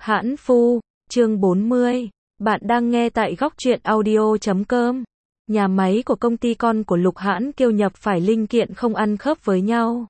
Hãn Phu, chương 40. Bạn đang nghe tại góc truyện audio.com. Nhà máy của công ty con của Lục Hãn Kiêu nhập phải linh kiện không ăn khớp với nhau.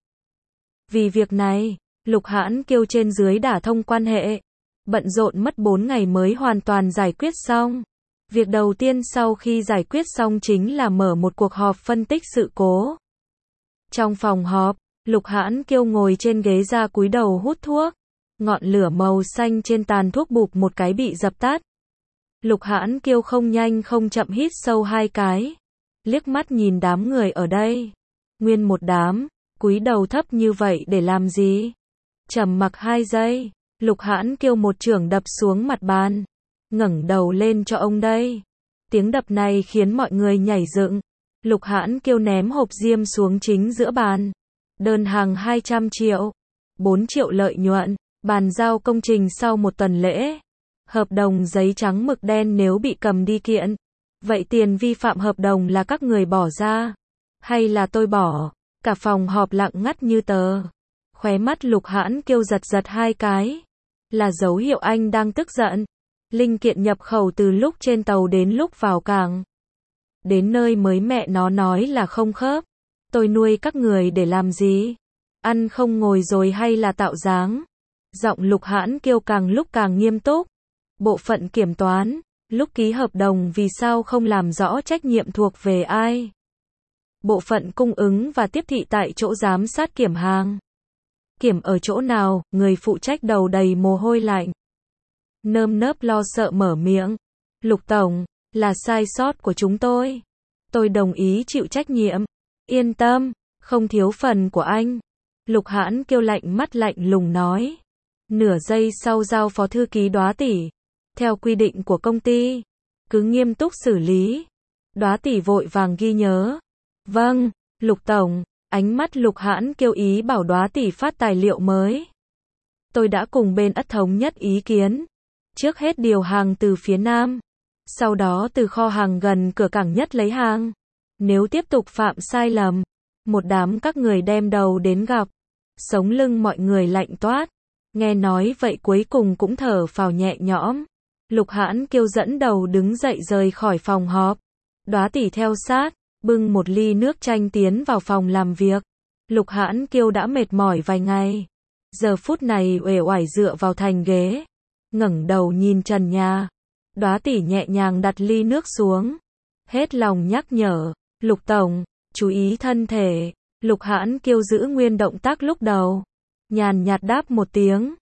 Vì việc này, Lục Hãn Kiêu trên dưới đả thông quan hệ. Bận rộn mất 4 ngày mới hoàn toàn giải quyết xong. Việc đầu tiên sau khi giải quyết xong chính là mở một cuộc họp phân tích sự cố. Trong phòng họp, Lục Hãn Kiêu ngồi trên ghế ra cúi đầu hút thuốc. Ngọn lửa màu xanh trên tàn thuốc bụp một cái bị dập tắt. Lục Hãn Kiêu không nhanh không chậm hít sâu 2 cái. Liếc mắt nhìn đám người ở đây. Nguyên một đám, cúi đầu thấp như vậy để làm gì? Trầm mặc 2 giây, Lục Hãn Kiêu một chưởng đập xuống mặt bàn. Ngẩng đầu lên cho ông đây. Tiếng đập này khiến mọi người nhảy dựng. Lục Hãn Kiêu ném hộp diêm xuống chính giữa bàn. Đơn hàng 200 triệu. 4 triệu lợi nhuận. Bàn giao công trình sau 1 tuần lễ. Hợp đồng giấy trắng mực đen nếu bị cầm đi kiện. Vậy tiền vi phạm hợp đồng là các người bỏ ra? Hay là tôi bỏ? Cả phòng họp lặng ngắt như tờ. Khóe mắt Lục Hãn Kiêu giật giật 2 cái. Là dấu hiệu anh đang tức giận. Linh kiện nhập khẩu từ lúc trên tàu đến lúc vào cảng. Đến nơi mới mẹ nó nói là không khớp. Tôi nuôi các người để làm gì? Ăn không ngồi rồi hay là tạo dáng? Giọng Lục Hãn Kiêu càng lúc càng nghiêm túc. Bộ phận kiểm toán, lúc ký hợp đồng vì sao không làm rõ trách nhiệm thuộc về ai? Bộ phận cung ứng và tiếp thị tại chỗ giám sát kiểm hàng. Kiểm ở chỗ nào? Người phụ trách đầu đầy mồ hôi lạnh. Nơm nớp lo sợ mở miệng. Lục Tổng, là sai sót của chúng tôi. Tôi đồng ý chịu trách nhiệm. Yên tâm, không thiếu phần của anh. Lục Hãn Kiêu lạnh mắt lạnh lùng nói. Nửa giây sau giao phó thư ký Đóa Tỷ. Theo quy định của công ty, cứ nghiêm túc xử lý. Đóa Tỷ vội vàng ghi nhớ. Vâng, Lục Tổng. Ánh mắt Lục Hãn Kiêu ý bảo Đóa Tỷ phát tài liệu mới. Tôi đã cùng bên Ất thống nhất ý kiến. Trước hết điều hàng từ phía Nam. Sau đó từ kho hàng gần cửa cảng nhất lấy hàng. Nếu tiếp tục phạm sai lầm, một đám các người đem đầu đến gặp. Sống lưng mọi người lạnh toát. Nghe nói vậy cuối cùng cũng thở phào nhẹ nhõm. Lục Hãn Kiêu dẫn đầu đứng dậy rời khỏi phòng họp. Đóa Tỷ theo sát, bưng một ly nước chanh tiến vào phòng làm việc. Lục Hãn Kiêu đã mệt mỏi vài ngày. Giờ phút này uể oải dựa vào thành ghế. Ngẩng đầu nhìn trần nhà. Đóa Tỷ nhẹ nhàng đặt ly nước xuống. Hết lòng nhắc nhở. Lục Tổng, chú ý thân thể. Lục Hãn Kiêu giữ nguyên động tác lúc đầu. Nhàn nhạt đáp một tiếng.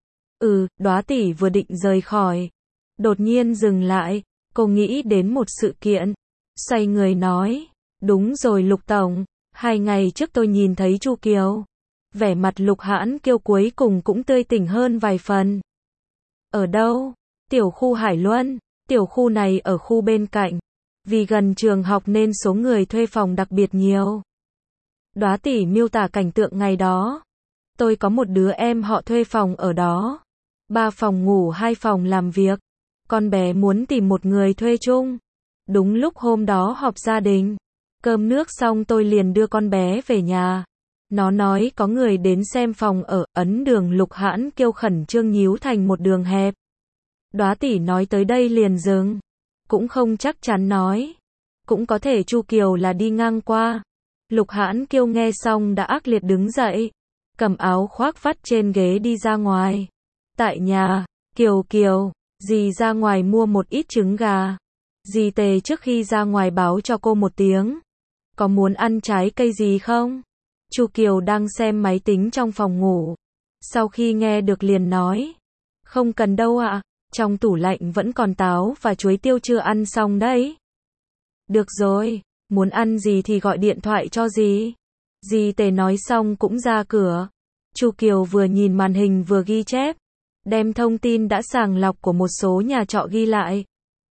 Đóa Tỷ vừa định rời khỏi. Đột nhiên dừng lại. Cô nghĩ đến một sự kiện. Xoay người nói. Đúng rồi Lục Tổng. 2 ngày trước tôi nhìn thấy Chu Kiều. Vẻ mặt Lục Hãn Kiêu cuối cùng cũng tươi tỉnh hơn vài phần. Ở đâu? Tiểu khu Hải Luân. Tiểu khu này ở khu bên cạnh. Vì gần trường học nên số người thuê phòng đặc biệt nhiều. Đóa Tỷ miêu tả cảnh tượng ngày đó. Tôi có một đứa em họ thuê phòng ở đó. 3 phòng ngủ 2 phòng làm việc. Con bé muốn tìm một người thuê chung. Đúng lúc hôm đó họp gia đình. Cơm nước xong tôi liền đưa con bé về nhà. Nó nói có người đến xem phòng ở Ấn Đường. Lục Hãn Kiêu khẩn trương nhíu thành một đường hẹp. Đóa Tỷ nói tới đây liền dừng. Cũng không chắc chắn nói. Cũng có thể Chu Kiều là đi ngang qua. Lục Hãn Kiêu nghe xong đã ác liệt đứng dậy. Cầm áo khoác vắt trên ghế đi ra ngoài. Tại nhà, Kiều, dì ra ngoài mua một ít trứng gà. Dì Tề trước khi ra ngoài báo cho cô một tiếng. Có muốn ăn trái cây gì không? Chu Kiều đang xem máy tính trong phòng ngủ. Sau khi nghe được liền nói. Không cần đâu ạ. Trong tủ lạnh vẫn còn táo và chuối tiêu chưa ăn xong đấy. Được rồi, muốn ăn gì thì gọi điện thoại cho dì. Dì Tề nói xong cũng ra cửa. Chu Kiều vừa nhìn màn hình vừa ghi chép. Đem thông tin đã sàng lọc của một số nhà trọ ghi lại.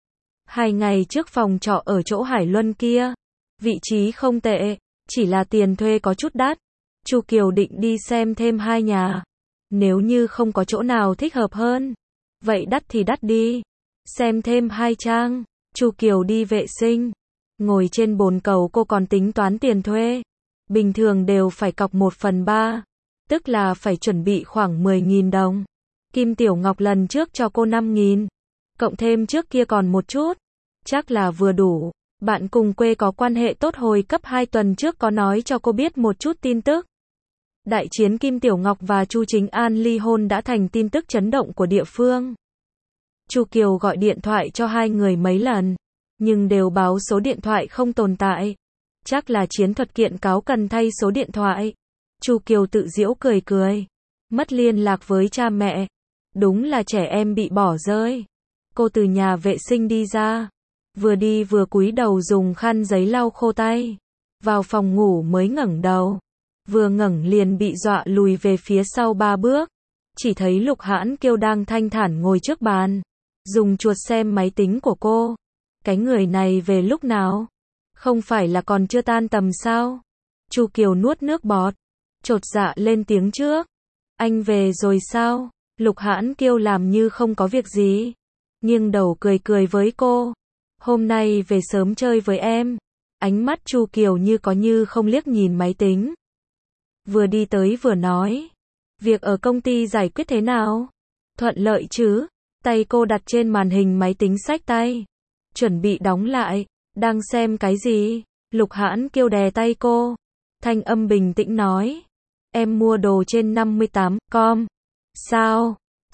2 ngày trước phòng trọ ở chỗ Hải Luân kia. Vị trí không tệ, chỉ là tiền thuê có chút đắt. Chu Kiều định đi xem thêm 2 nhà. Nếu như không có chỗ nào thích hợp hơn. Vậy đắt thì đắt đi. Xem thêm 2 trang. Chu Kiều đi vệ sinh. Ngồi trên bồn cầu cô còn tính toán tiền thuê. Bình thường đều phải cọc 1/3. Tức là phải chuẩn bị khoảng 10.000 đồng. Kim Tiểu Ngọc lần trước cho cô 5.000, cộng thêm trước kia còn một chút, chắc là vừa đủ. Bạn cùng quê có quan hệ tốt hồi cấp 2 tuần trước có nói cho cô biết một chút tin tức. Đại chiến Kim Tiểu Ngọc và Chu Chính An ly hôn đã thành tin tức chấn động của địa phương. Chu Kiều gọi điện thoại cho hai người mấy lần, nhưng đều báo số điện thoại không tồn tại. Chắc là chiến thuật kiện cáo cần thay số điện thoại. Chu Kiều tự giễu cười cười. Mất liên lạc với cha mẹ. Đúng là trẻ em bị bỏ rơi. Cô từ nhà vệ sinh đi ra. Vừa đi vừa cúi đầu dùng khăn giấy lau khô tay. Vào phòng ngủ mới ngẩng đầu. Vừa ngẩng liền bị dọa lùi về phía sau 3 bước. Chỉ thấy Lục Hãn Kiêu đang thanh thản ngồi trước bàn. Dùng chuột xem máy tính của cô. Cái người này về lúc nào? Không phải là còn chưa tan tầm sao? Chu Kiều nuốt nước bọt. Chột dạ lên tiếng trước. Anh về rồi sao? Lục Hãn Kiêu làm như không có việc gì. Nghiêng đầu cười cười với cô. Hôm nay về sớm chơi với em. Ánh mắt Chu Kiều như có như không liếc nhìn máy tính. Vừa đi tới vừa nói. Việc ở công ty giải quyết thế nào? Thuận lợi chứ? Tay cô đặt trên màn hình máy tính xách tay. Chuẩn bị đóng lại. Đang xem cái gì? Lục Hãn Kiêu đè tay cô. Thanh âm bình tĩnh nói. Em mua đồ trên 58.com. Sao?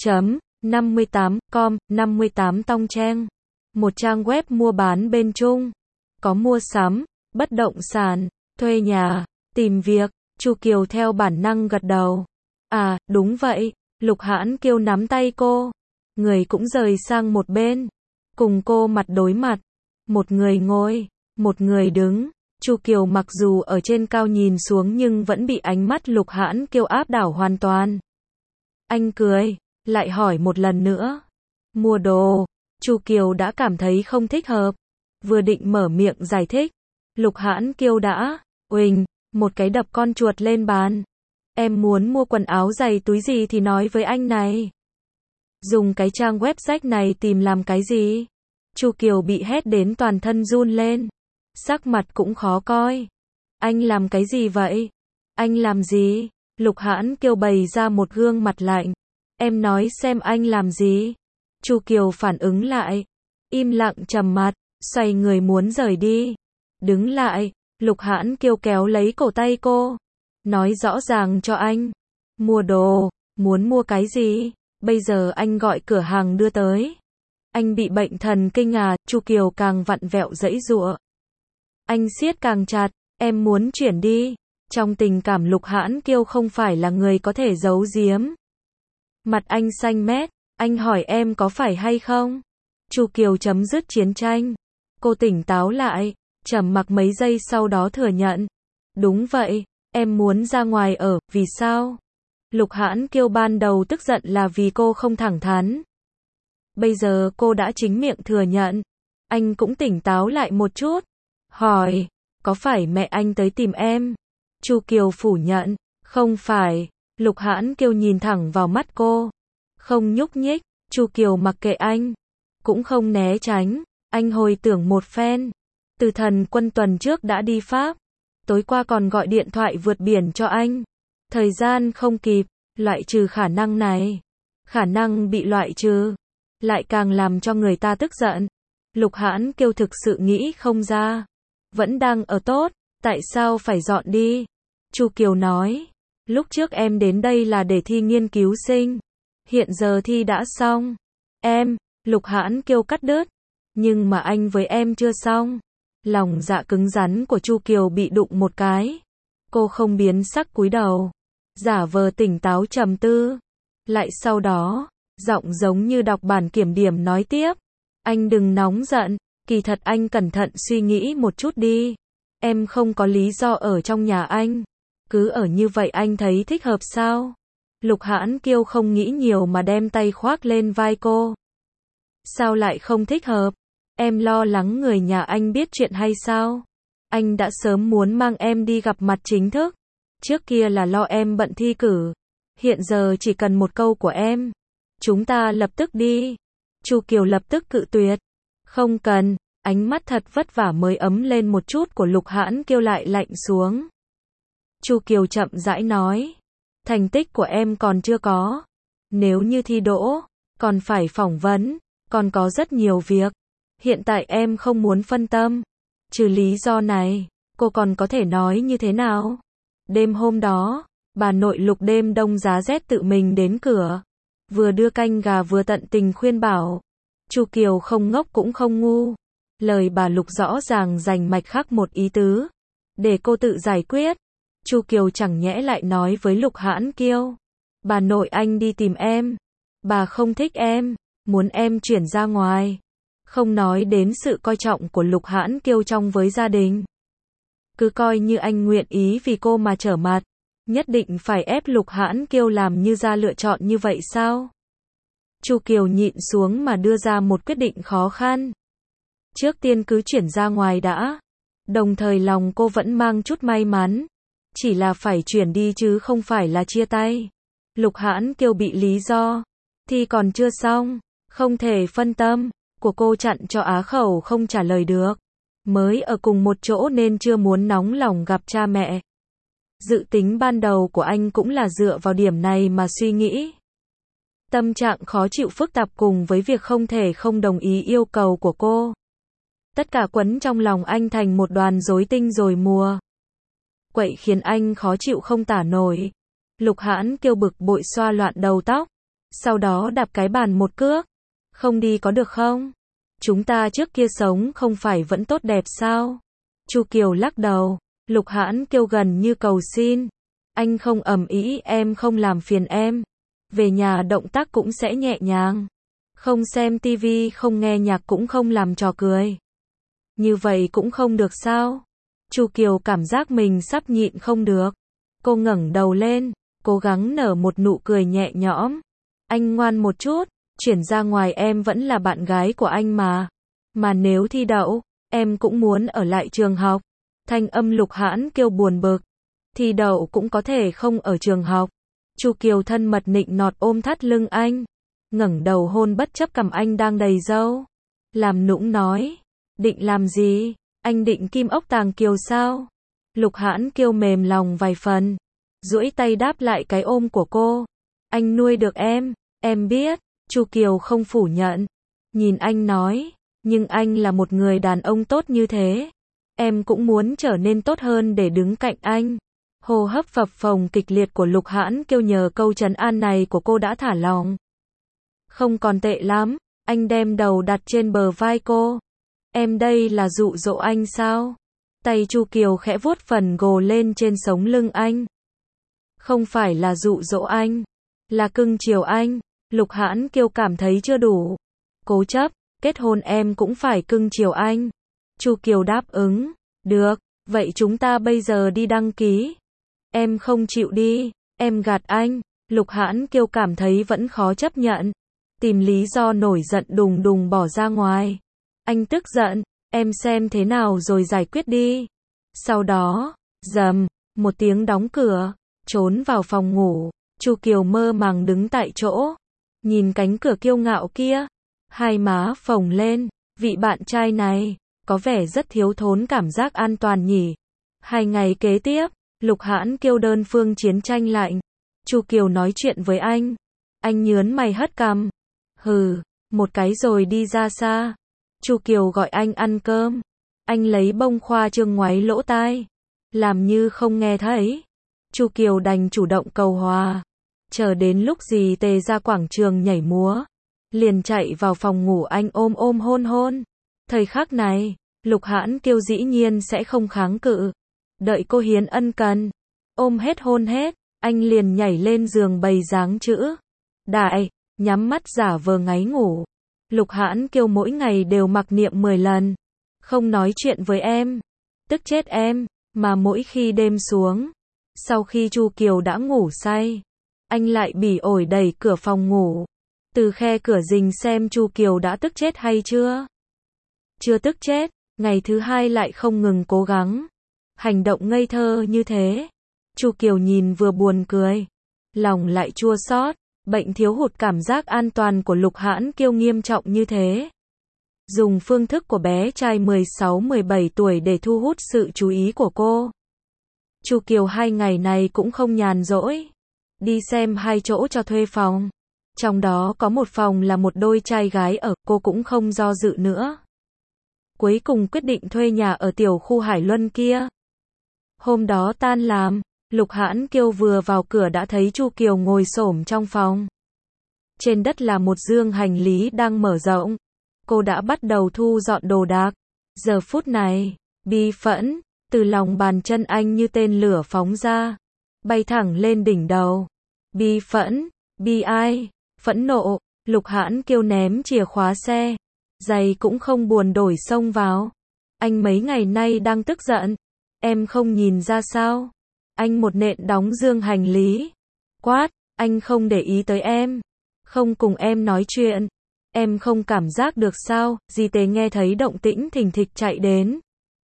58.com, 58 tong trang. Một trang web mua bán bên Trung. Có mua sắm, bất động sản, thuê nhà, tìm việc. Chu Kiều theo bản năng gật đầu. À, đúng vậy. Lục Hãn Kiêu nắm tay cô. Người cũng rời sang một bên. Cùng cô mặt đối mặt. Một người ngồi, một người đứng. Chu Kiều mặc dù ở trên cao nhìn xuống nhưng vẫn bị ánh mắt Lục Hãn Kiêu áp đảo hoàn toàn. Anh cười, lại hỏi một lần nữa. Mua đồ. Chu Kiều đã cảm thấy không thích hợp. Vừa định mở miệng giải thích. Lục Hãn Kiêu đã, uỳnh, một cái đập con chuột lên bàn. Em muốn mua quần áo giày túi gì thì nói với anh này. Dùng cái trang web rách này tìm làm cái gì? Chu Kiều bị hét đến toàn thân run lên. Sắc mặt cũng khó coi. Anh làm cái gì vậy? Anh làm gì? Lục Hãn Kiêu bày ra một gương mặt lạnh. Em nói xem anh làm gì? Chu Kiều phản ứng lại. Im lặng trầm mặt, xoay người muốn rời đi. Đứng lại, Lục Hãn Kiêu kéo lấy cổ tay cô. Nói rõ ràng cho anh. Mua đồ, muốn mua cái gì? Bây giờ anh gọi cửa hàng đưa tới. Anh bị bệnh thần kinh à? Chu Kiều càng vặn vẹo giãy giụa. Anh siết càng chặt, em muốn chuyển đi. Trong tình cảm Lục Hãn Kiêu không phải là người có thể giấu giếm. Mặt anh xanh mét, anh hỏi em có phải hay không? Chu Kiều chấm dứt chiến tranh. Cô tỉnh táo lại, trầm mặc mấy giây sau đó thừa nhận. Đúng vậy, em muốn ra ngoài ở, vì sao? Lục Hãn Kiêu ban đầu tức giận là vì cô không thẳng thắn. Bây giờ cô đã chính miệng thừa nhận. Anh cũng tỉnh táo lại một chút. Hỏi, có phải mẹ anh tới tìm em? Chu Kiều phủ nhận, không phải. Lục Hãn Kiêu nhìn thẳng vào mắt cô. Không nhúc nhích, Chu Kiều mặc kệ anh. Cũng không né tránh, anh hồi tưởng một phen. Từ Thần Quân tuần trước đã đi Pháp. Tối qua còn gọi điện thoại vượt biển cho anh. Thời gian không kịp, loại trừ khả năng này. Khả năng bị loại trừ, lại càng làm cho người ta tức giận. Lục Hãn Kiêu thực sự nghĩ không ra. Vẫn đang ở tốt, tại sao phải dọn đi? Chu Kiều nói, lúc trước em đến đây là để thi nghiên cứu sinh. Hiện giờ thi đã xong. Em, Lục Hãn Kiêu cắt đứt. Nhưng mà anh với em chưa xong. Lòng dạ cứng rắn của Chu Kiều bị đụng một cái. Cô không biến sắc cúi đầu. Giả vờ tỉnh táo trầm tư. Lại sau đó, giọng giống như đọc bản kiểm điểm nói tiếp. Anh đừng nóng giận. Kỳ thật anh cẩn thận suy nghĩ một chút đi. Em không có lý do ở trong nhà anh. Cứ ở như vậy anh thấy thích hợp sao? Lục Hãn Kiêu không nghĩ nhiều mà đem tay khoác lên vai cô. Sao lại không thích hợp? Em lo lắng người nhà anh biết chuyện hay sao? Anh đã sớm muốn mang em đi gặp mặt chính thức. Trước kia là lo em bận thi cử. Hiện giờ chỉ cần một câu của em. Chúng ta lập tức đi. Chu Kiều lập tức cự tuyệt. Không cần. Ánh mắt thật vất vả mới ấm lên một chút của Lục Hãn Kiêu lại lạnh xuống. Chu Kiều chậm rãi nói. Thành tích của em còn chưa có. Nếu như thi đỗ, còn phải phỏng vấn, còn có rất nhiều việc. Hiện tại em không muốn phân tâm. Trừ lý do này, cô còn có thể nói như thế nào? Đêm hôm đó, bà nội Lục đêm đông giá rét tự mình đến cửa. Vừa đưa canh gà vừa tận tình khuyên bảo. Chu Kiều không ngốc cũng không ngu. Lời bà Lục rõ ràng rành mạch khắc một ý tứ. Để cô tự giải quyết. Chu Kiều chẳng nhẽ lại nói với Lục Hãn Kiêu. Bà nội anh đi tìm em. Bà không thích em, muốn em chuyển ra ngoài. Không nói đến sự coi trọng của Lục Hãn Kiêu trong với gia đình. Cứ coi như anh nguyện ý vì cô mà trở mặt. Nhất định phải ép Lục Hãn Kiêu làm như ra lựa chọn như vậy sao? Chu Kiều nhịn xuống mà đưa ra một quyết định khó khăn. Trước tiên cứ chuyển ra ngoài đã. Đồng thời lòng cô vẫn mang chút may mắn. Chỉ là phải chuyển đi chứ không phải là chia tay. Lục Hãn Kiêu bị lý do. Thì còn chưa xong. Không thể phân tâm. Của cô chặn cho á khẩu không trả lời được. Mới ở cùng một chỗ nên chưa muốn nóng lòng gặp cha mẹ. Dự tính ban đầu của anh cũng là dựa vào điểm này mà suy nghĩ. Tâm trạng khó chịu phức tạp cùng với việc không thể không đồng ý yêu cầu của cô. Tất cả quấn trong lòng anh thành một đoàn rối tinh rối mùa. Quậy khiến anh khó chịu không tả nổi. Lục Hãn Kiêu bực bội xoa loạn đầu tóc. Sau đó đạp cái bàn một cước. Không đi có được không? Chúng ta trước kia sống không phải vẫn tốt đẹp sao? Chu Kiều lắc đầu. Lục Hãn Kiêu gần như cầu xin. Anh không ầm ĩ, em không làm phiền em. Về nhà động tác cũng sẽ nhẹ nhàng. Không xem tivi, không nghe nhạc cũng không làm trò cười. Như vậy cũng không được sao? Chu Kiều cảm giác mình sắp nhịn không được. Cô ngẩng đầu lên, cố gắng nở một nụ cười nhẹ nhõm. Anh ngoan một chút, chuyển ra ngoài em vẫn là bạn gái của anh mà. Mà nếu thi đậu, em cũng muốn ở lại trường học. Thanh âm Lục Hãn Kiêu buồn bực. Thi đậu cũng có thể không ở trường học. Chu Kiều thân mật nịnh nọt ôm thắt lưng anh. Ngẩng đầu hôn bất chấp cằm anh đang đầy râu. Làm nũng nói. Định làm gì? Anh định kim ốc tàng kiều sao? Lục Hãn Kiêu mềm lòng vài phần. Duỗi tay đáp lại cái ôm của cô. Anh nuôi được em biết. Chu Kiều không phủ nhận. Nhìn anh nói. Nhưng anh là một người đàn ông tốt như thế. Em cũng muốn trở nên tốt hơn để đứng cạnh anh. Hô hấp phập phồng kịch liệt của Lục Hãn Kiêu nhờ câu trấn an này của cô đã thả lòng. Không còn tệ lắm. Anh đem đầu đặt trên bờ vai cô. Em đây là dụ dỗ anh sao? Tay Chu Kiều khẽ vuốt phần gồ lên trên sống lưng anh. Không phải là dụ dỗ anh. Là cưng chiều anh. Lục Hãn Kiêu cảm thấy chưa đủ. Cố chấp, kết hôn em cũng phải cưng chiều anh. Chu Kiều đáp ứng. Được, vậy chúng ta bây giờ đi đăng ký. Em không chịu đi, em gạt anh. Lục Hãn Kiêu cảm thấy vẫn khó chấp nhận. Tìm lý do nổi giận đùng đùng bỏ ra ngoài. Anh tức giận, em xem thế nào rồi giải quyết đi. Sau đó, rầm, một tiếng đóng cửa, trốn vào phòng ngủ. Chu Kiều mơ màng đứng tại chỗ, nhìn cánh cửa kiêu ngạo kia, hai má phồng lên, vị bạn trai này, có vẻ rất thiếu thốn cảm giác an toàn nhỉ. 2 ngày kế tiếp, Lục Hãn Kiêu đơn phương chiến tranh lạnh. Chu Kiều nói chuyện với anh nhớn mày hất cằm. Hừ, một cái rồi đi ra xa. Chu Kiều gọi anh ăn cơm. Anh lấy bông khoa trương ngoáy lỗ tai, làm như không nghe thấy. Chu Kiều đành chủ động cầu hòa. Chờ đến lúc dì Tề ra quảng trường nhảy múa, liền chạy vào phòng ngủ anh ôm hôn hôn. Thời khắc này, Lục Hãn Kiêu dĩ nhiên sẽ không kháng cự. Đợi cô hiến ân cần, ôm hết hôn hết, anh liền nhảy lên giường bày dáng chữ đại, nhắm mắt giả vờ ngáy ngủ. Lục Hãn Kiêu mỗi ngày đều mặc niệm 10 lần. Không nói chuyện với em, tức chết em, mà mỗi khi đêm xuống, sau khi Chu Kiều đã ngủ say, anh lại bỉ ổi đẩy cửa phòng ngủ, từ khe cửa rình xem Chu Kiều đã tức chết hay chưa. Chưa tức chết, ngày thứ hai lại không ngừng cố gắng. Hành động ngây thơ như thế. Chu Kiều nhìn vừa buồn cười, lòng lại chua xót. Bệnh thiếu hụt cảm giác an toàn của Lục Hãn Kiêu nghiêm trọng như thế. Dùng phương thức của bé trai 16-17 tuổi để thu hút sự chú ý của cô. Chu Kiều 2 ngày này cũng không nhàn rỗi. Đi xem 2 chỗ cho thuê phòng. Trong đó có một phòng là một đôi trai gái ở, cô cũng không do dự nữa. Cuối cùng quyết định thuê nhà ở tiểu khu Hải Luân kia. Hôm đó tan làm, Lục Hãn Kiêu vừa vào cửa đã thấy Chu Kiều ngồi xổm trong phòng. Trên đất là một dương hành lý đang mở rộng. Cô đã bắt đầu thu dọn đồ đạc. Giờ phút này, bi phẫn, từ lòng bàn chân anh như tên lửa phóng ra, bay thẳng lên đỉnh đầu. Bi phẫn, bi ai, phẫn nộ, Lục Hãn Kiêu ném chìa khóa xe. Giày cũng không buồn đổi xông vào. Anh mấy ngày nay đang tức giận. Em không nhìn ra sao? Anh một nện đóng dương hành lý. Quát, anh không để ý tới em. Không cùng em nói chuyện. Em không cảm giác được sao? Di Tề nghe thấy động tĩnh thình thịch chạy đến.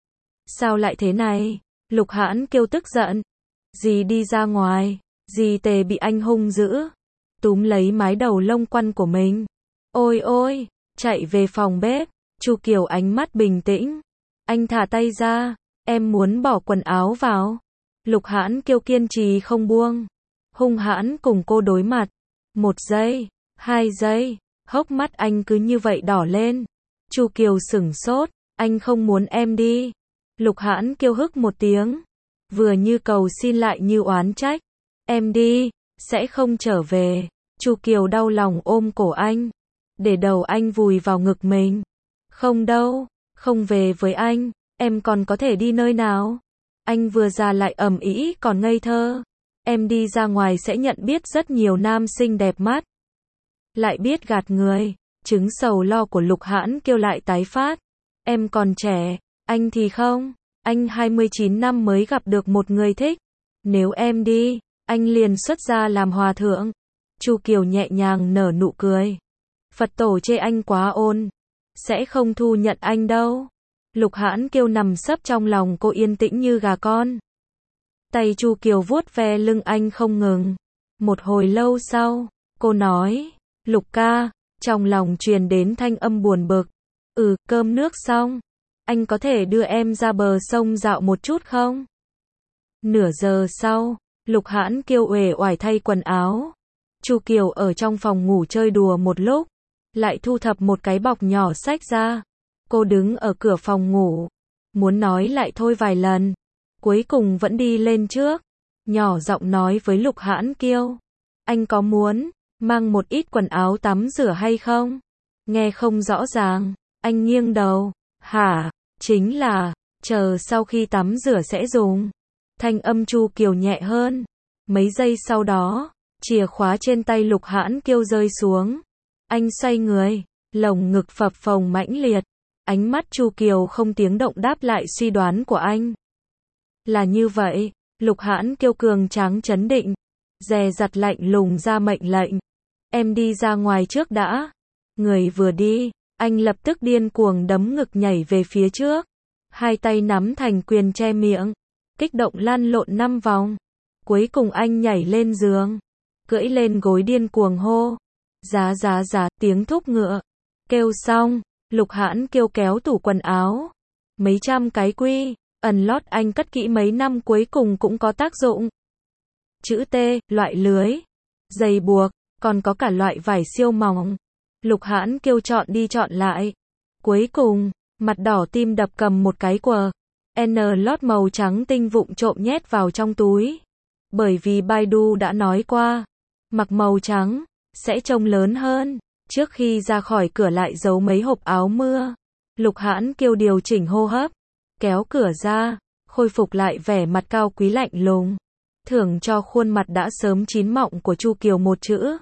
Sao lại thế này? Lục Hãn Kiêu tức giận. Dì đi ra ngoài. Di Tề bị anh hung dữ. Túm lấy mái đầu lông quăn của mình. Ôi ôi, chạy về phòng bếp. Chu Kiều ánh mắt bình tĩnh. Anh thả tay ra. Em muốn bỏ quần áo vào. Lục Hãn Kiêu kiên trì không buông. Hung hãn cùng cô đối mặt. 1 giây, 2 giây, hốc mắt anh cứ như vậy đỏ lên. Chu Kiều sửng sốt, anh không muốn em đi. Lục Hãn Kiêu hức một tiếng. Vừa như cầu xin lại như oán trách. Em đi, sẽ không trở về. Chu Kiều đau lòng ôm cổ anh. Để đầu anh vùi vào ngực mình. Không đâu, không về với anh. Em còn có thể đi nơi nào? Anh vừa già lại ầm ĩ còn ngây thơ. Em đi ra ngoài sẽ nhận biết rất nhiều nam sinh đẹp mắt. Lại biết gạt người. Chứng sầu lo của Lục Hãn Kiêu lại tái phát. Em còn trẻ, anh thì không. Anh 29 năm mới gặp được một người thích. Nếu em đi, anh liền xuất gia làm hòa thượng. Chu Kiều nhẹ nhàng nở nụ cười. Phật tổ chê anh quá ôn. Sẽ không thu nhận anh đâu. Lục Hãn Kiêu nằm sấp trong lòng cô yên tĩnh như gà con. Tay Chu Kiều vuốt ve lưng anh không ngừng. Một hồi lâu sau, cô nói, Lục ca, trong lòng truyền đến thanh âm buồn bực. Cơm nước xong. Anh có thể đưa em ra bờ sông dạo một chút không? Nửa giờ sau, Lục Hãn Kiêu uể oải thay quần áo. Chu Kiều ở trong phòng ngủ chơi đùa một lúc, lại thu thập một cái bọc nhỏ xách ra. Cô đứng ở cửa phòng ngủ, muốn nói lại thôi vài lần, cuối cùng vẫn đi lên trước, nhỏ giọng nói với Lục Hãn Kiêu, anh có muốn mang một ít quần áo tắm rửa hay không? Nghe không rõ ràng, anh nghiêng đầu, hả, chính là, chờ sau khi tắm rửa sẽ dùng. Thanh âm Chu Kiều nhẹ hơn, mấy giây sau đó, chìa khóa trên tay Lục Hãn Kiêu rơi xuống. Anh xoay người, lồng ngực phập phồng mãnh liệt. Ánh mắt Chu Kiều không tiếng động đáp lại suy đoán của anh. Là như vậy, Lục Hãn Kiêu cường tráng chấn định, dè dặt lạnh lùng ra mệnh lệnh. Em đi ra ngoài trước đã. Người vừa đi, anh lập tức điên cuồng đấm ngực nhảy về phía trước. Hai tay nắm thành quyền che miệng, kích động lăn lộn 5 vòng. Cuối cùng anh nhảy lên giường, cưỡi lên gối điên cuồng hô. Giá giá giá, tiếng thúc ngựa. Kêu xong, Lục Hãn Kiêu kéo tủ quần áo. Mấy trăm cái quy, ẩn lót anh cất kỹ mấy năm cuối cùng cũng có tác dụng. Chữ T, loại lưới, dây buộc, còn có cả loại vải siêu mỏng. Lục Hãn Kiêu chọn đi chọn lại. Cuối cùng, mặt đỏ tim đập cầm một cái quờ N lót màu trắng tinh vụng trộm nhét vào trong túi. Bởi vì Baidu đã nói qua, mặc màu trắng sẽ trông lớn hơn. Trước khi ra khỏi cửa lại giấu mấy hộp áo mưa. Lục Hãn Kiêu điều chỉnh hô hấp, kéo cửa ra, khôi phục lại vẻ mặt cao quý lạnh lùng, thưởng cho khuôn mặt đã sớm chín mọng của Chu Kiều một chữ.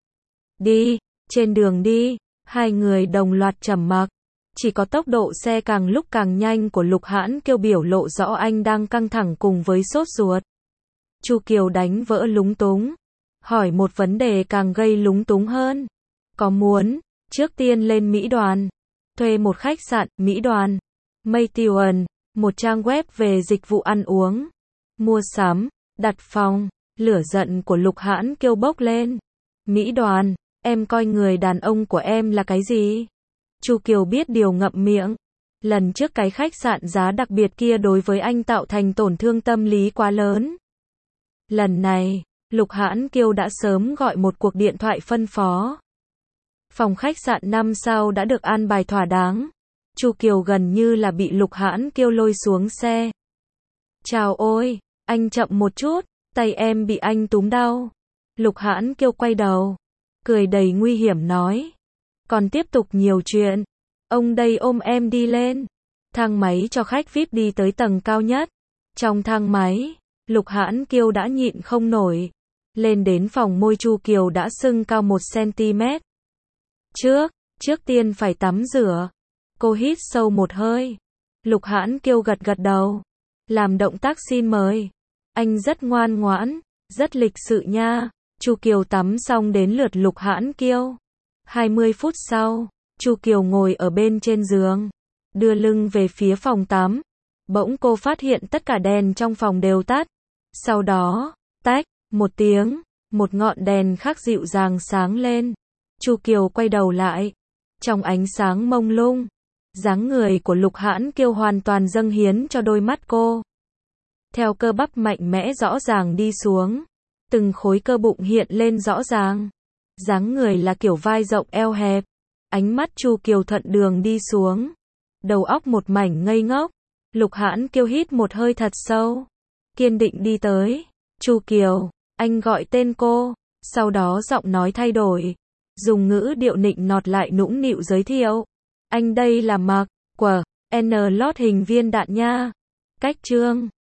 Đi. Trên đường đi, hai người đồng loạt trầm mặc. Chỉ có tốc độ xe càng lúc càng nhanh của Lục Hãn Kiêu biểu lộ rõ anh đang căng thẳng cùng với sốt ruột. Chu Kiều đánh vỡ lúng túng, hỏi một vấn đề càng gây lúng túng hơn. Có muốn trước tiên lên Mỹ Đoàn, thuê một khách sạn Mỹ Đoàn, Maytion, một trang web về dịch vụ ăn uống, mua sắm, đặt phòng? Lửa giận của Lục Hãn Kiêu bốc lên. Mỹ Đoàn, em coi người đàn ông của em là cái gì? Chu Kiều biết điều ngậm miệng. Lần trước cái khách sạn giá đặc biệt kia đối với anh tạo thành tổn thương tâm lý quá lớn. Lần này, Lục Hãn Kiêu đã sớm gọi một cuộc điện thoại phân phó. Phòng khách sạn 5 sao đã được an bài thỏa đáng. Chu Kiều gần như là bị Lục Hãn Kiêu lôi xuống xe. Chào ôi, anh chậm một chút, tay em bị anh túm đau. Lục Hãn Kiêu quay đầu, cười đầy nguy hiểm nói. Còn tiếp tục nhiều chuyện. Ông đây ôm em đi lên. Thang máy cho khách VIP đi tới tầng cao nhất. Trong thang máy, Lục Hãn Kiêu đã nhịn không nổi. Lên đến phòng môi Chu Kiều đã sưng cao 1 cm. Trước tiên phải tắm rửa. Cô hít sâu một hơi. Lục Hãn Kiêu gật gật đầu. Làm động tác xin mời. Anh rất ngoan ngoãn, rất lịch sự nha. Chu Kiều tắm xong đến lượt Lục Hãn Kiêu. 20 phút sau, Chu Kiều ngồi ở bên trên giường, đưa lưng về phía phòng tắm. Bỗng cô phát hiện tất cả đèn trong phòng đều tắt. Sau đó, tách, một tiếng, một ngọn đèn khác dịu dàng sáng lên. Chu Kiều quay đầu lại. Trong ánh sáng mông lung, dáng người của Lục Hãn Kiêu hoàn toàn dâng hiến cho đôi mắt cô. Theo cơ bắp mạnh mẽ rõ ràng đi xuống, từng khối cơ bụng hiện lên rõ ràng. Dáng người là kiểu vai rộng eo hẹp. Ánh mắt Chu Kiều thuận đường đi xuống. Đầu óc một mảnh ngây ngốc. Lục Hãn Kiêu hít một hơi thật sâu. Kiên định đi tới. Chu Kiều, anh gọi tên cô. Sau đó giọng nói thay đổi. Dùng ngữ điệu nịnh nọt lại nũng nịu giới thiệu. Anh đây là Mạc, N lót hình viên đạn nha. Cách Trương.